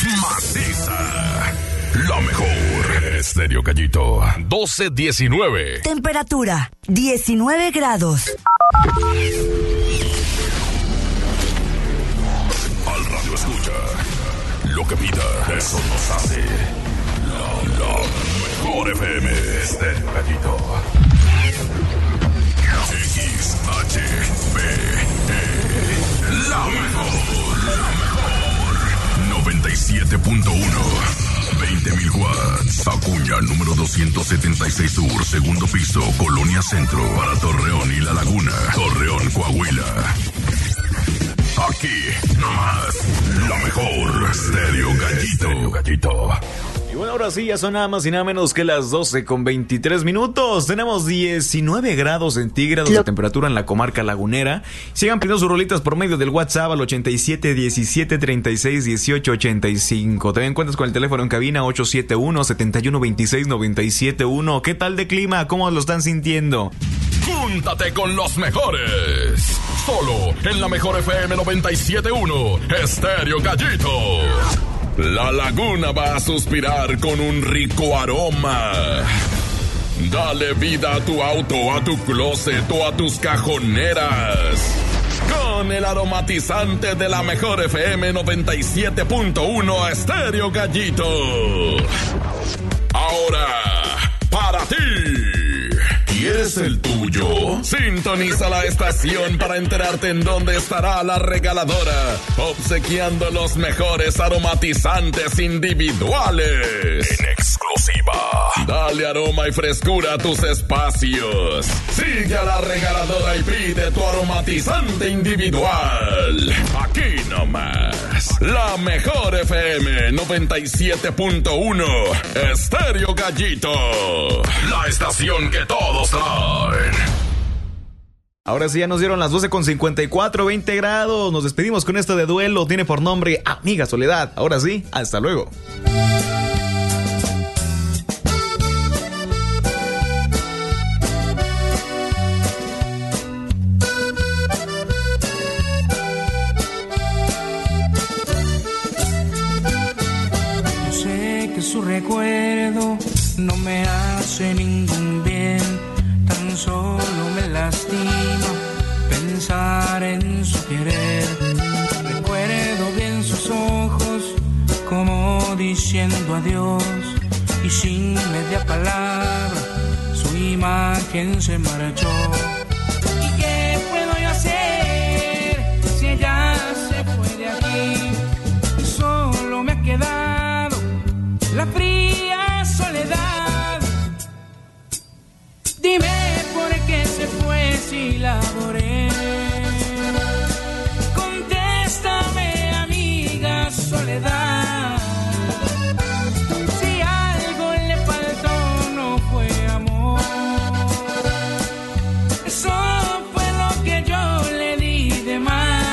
maciza. La mejor. Estéreo Gallito. 12:19. Temperatura 19 grados. Al radio escucha. Lo que pida, eso nos hace. La mejor FM. Estéreo Gallito. XHBE. La mejor. 97.1. 20.000 watts. Acuña número 276 Sur, segundo piso, Colonia Centro. Para Torreón y La Laguna. Torreón, Coahuila. Aquí, nomás, la mejor. Estéreo Gallito. Y bueno, ahora sí, ya son nada más y nada menos que las 12:23. Tenemos 19 grados centígrados de temperatura en la comarca lagunera. Sigan pidiendo sus rolitas por medio del WhatsApp al 87 17 36 18 85. También cuentas con el teléfono en cabina 871 71 26 97 1. ¿Qué tal de clima? ¿Cómo lo están sintiendo? Júntate con los mejores. Solo en la mejor FM 97.1. Estéreo Gallito. La Laguna va a suspirar con un rico aroma. Dale vida a tu auto, a tu closet o a tus cajoneras. Con el aromatizante de la mejor FM 97.1 Estéreo Gallito. Ahora, para ti. ¿Quieres el tuyo? Sintoniza la estación para enterarte en dónde estará la regaladora, obsequiando los mejores aromatizantes individuales. En exclusiva. Dale aroma y frescura a tus espacios. Sigue a la regaladora y pide tu aromatizante individual. Aquí nomás. La mejor FM 97.1 Estéreo Gallito. La estación que todos traen. Ahora sí, ya nos dieron las 12:54, 20 grados. Nos despedimos con esto de duelo. Tiene por nombre Amiga Soledad. Ahora sí, hasta luego. Yo sé que su recuerdo no me hace ningún bien. Tan solo me lastima pensar en su querer. Recuerdo bien sus ojos como diciendo adiós, y sin media palabra su imagen se marchó. ¿Y qué puedo yo hacer si ella se fue de aquí? Y solo me ha quedado la fría soledad. Dime por qué se fue si la adoré. Contéstame, amiga Soledad. Si algo le faltó no fue amor. Eso fue lo que yo le di de más.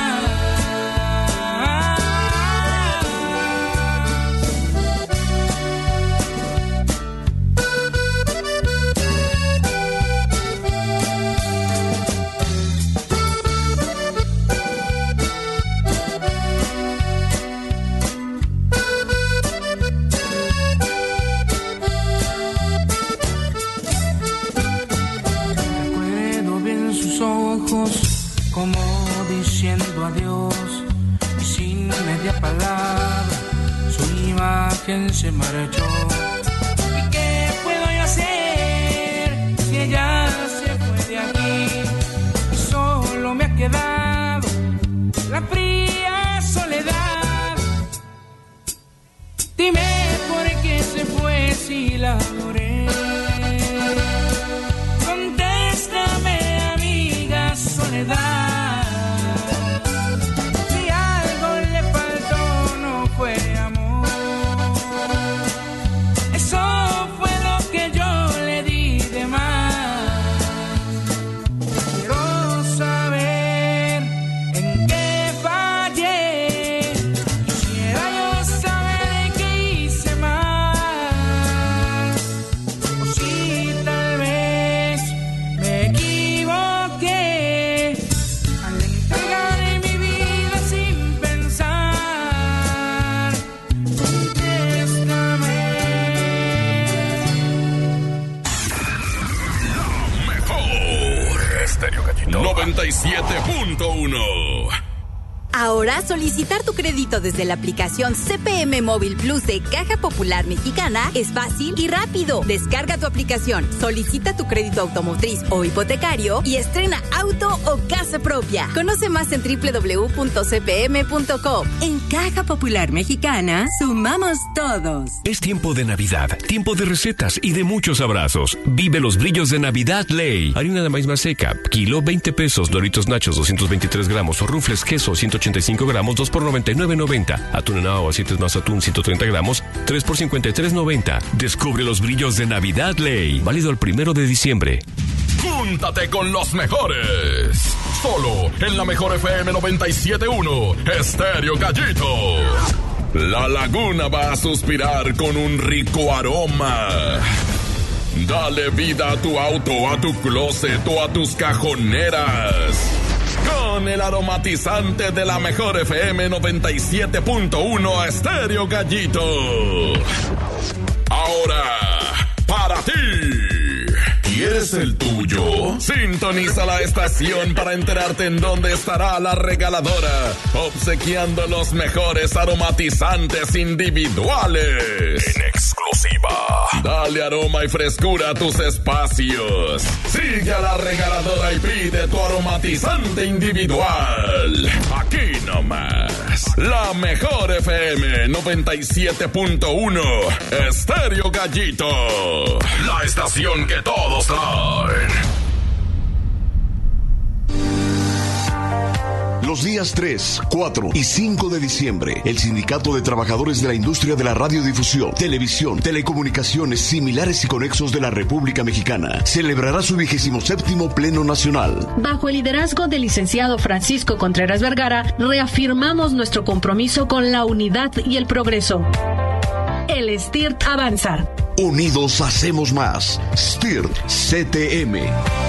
Como diciendo adiós, y sin media palabra su imagen se marchó. ¿Y qué puedo yo hacer si ella se fue de aquí? Solo me ha quedado la fría soledad. Dime por qué se fue si la adoré. Contéstame, amiga Soledad. Si algo le faltó no fue amor. Eso fue lo que yo le di de más. Quiero saber en qué fallé. Quisiera yo saber en qué hice más. O 97.1. Ahora solicitar tu crédito desde la aplicación CPM Móvil Plus de Caja Popular Mexicana es fácil y rápido. Descarga tu aplicación, solicita tu crédito automotriz o hipotecario y estrena auto o casa propia. Conoce más en www.cpm.com. En Caja Popular Mexicana, sumamos todos. Es tiempo de Navidad, tiempo de recetas y de muchos abrazos. Vive los brillos de Navidad Ley. Harina de maíz maseca, kilo 20 pesos. Doritos Nachos 223 gramos o Rufles queso 185 gramos, 2 por 99.90. Atún en agua, 7 más atún, 130 gramos, 3 por 53.90. Descubre los brillos de Navidad Ley. Válido el 1 de diciembre. Júntate con los mejores. Solo en la mejor FM 97.1, Estéreo Gallito. La Laguna va a suspirar con un rico aroma. Dale vida a tu auto, a tu closet o a tus cajoneras. Con el aromatizante de la mejor FM 97.1 Estéreo Gallito. Ahora, para ti. ¿Quieres el tuyo? Sintoniza la estación para enterarte en dónde estará la regaladora, obsequiando los mejores aromatizantes individuales. En exclusiva. Dale aroma y frescura a tus espacios. Sigue a la regaladora y pide tu aromatizante individual. Aquí nomás. La mejor FM 97.1 Estéreo Gallito. La estación que todos traen. Los días 3, 4 y 5 de diciembre, el Sindicato de Trabajadores de la Industria de la Radiodifusión, Televisión, Telecomunicaciones Similares y Conexos de la República Mexicana celebrará su 27º Pleno Nacional. Bajo el liderazgo del licenciado Francisco Contreras Vergara, reafirmamos nuestro compromiso con la unidad y el progreso. El STIRT avanza. Unidos hacemos más. STIRT CTM.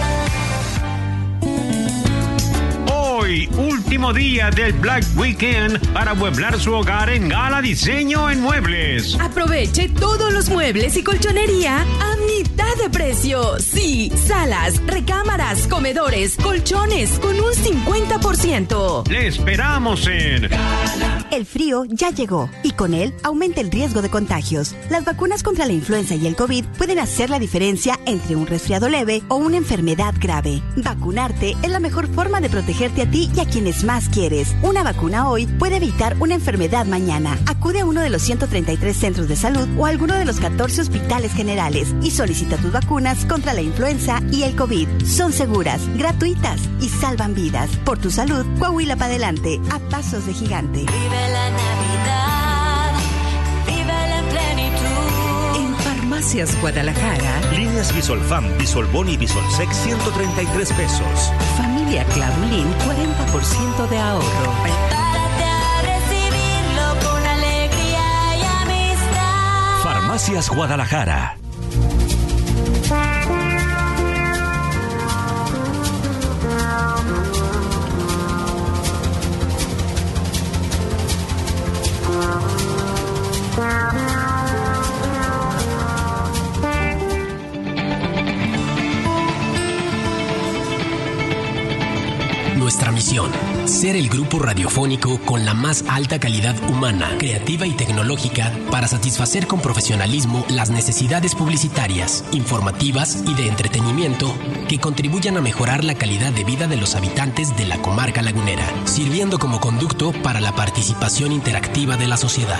Hoy, último día del Black Weekend para amueblar su hogar en Gala Diseño en Muebles. Aproveche todos los muebles y colchonería a mitad de precio. Sí, salas, recámaras, comedores, colchones con un 50%. Le esperamos en Gala. El frío ya llegó y con él aumenta el riesgo de contagios. Las vacunas contra la influenza y el COVID pueden hacer la diferencia entre un resfriado leve o una enfermedad grave. Vacunarte es la mejor forma de protegerte a ti y a quienes más quieres. Una vacuna hoy puede evitar una enfermedad mañana. Acude a uno de los 133 centros de salud o a alguno de los 14 hospitales generales y solicita tus vacunas contra la influenza y el COVID. Son seguras, gratuitas y salvan vidas. Por tu salud, Coahuila para adelante, a pasos de gigante. Vive la Navidad, vive en plenitud. En Farmacias Guadalajara, líneas Bisolfam, Bisolbón y Bisolsec 133 pesos. Familia Claudulín 40% de ahorro. Prepárate a recibirlo con alegría y amistad. Farmacias Guadalajara. Nuestra misión, ser el grupo radiofónico con la más alta calidad humana, creativa y tecnológica para satisfacer con profesionalismo las necesidades publicitarias, informativas y de entretenimiento que contribuyan a mejorar la calidad de vida de los habitantes de la comarca lagunera, sirviendo como conducto para la participación interactiva de la sociedad.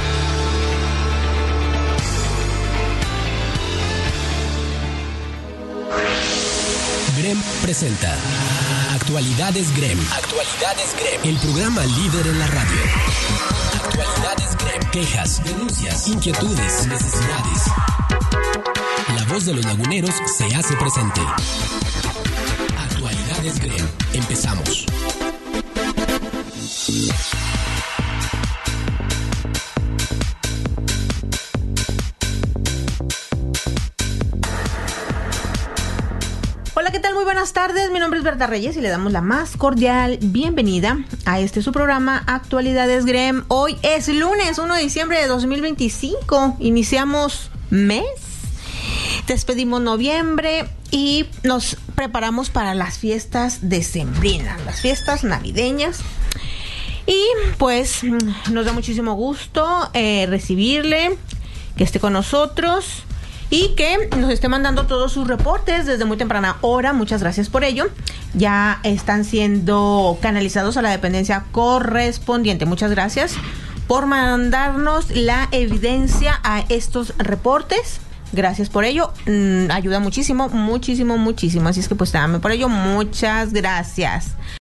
GREM presenta Actualidades GREM. Actualidades GREM. El programa líder en la radio. Actualidades GREM. Quejas, denuncias, inquietudes, necesidades. La voz de los laguneros se hace presente. Actualidades GREM. Empezamos. Hola, ¿qué tal? Muy buenas tardes. Mi nombre es Berta Reyes y le damos la más cordial bienvenida a su programa Actualidades GREM. Hoy es lunes 1 de diciembre de 2025. Iniciamos mes, despedimos noviembre y nos preparamos para las fiestas decembrinas, las fiestas navideñas. Y pues nos da muchísimo gusto recibirle, que esté con nosotros y que nos esté mandando todos sus reportes desde muy temprana hora. Muchas gracias por ello. Ya están siendo canalizados a la dependencia correspondiente. Muchas gracias por mandarnos la evidencia a estos reportes. Gracias por ello. Ayuda muchísimo, muchísimo, muchísimo. Así es que pues también por ello, muchas gracias.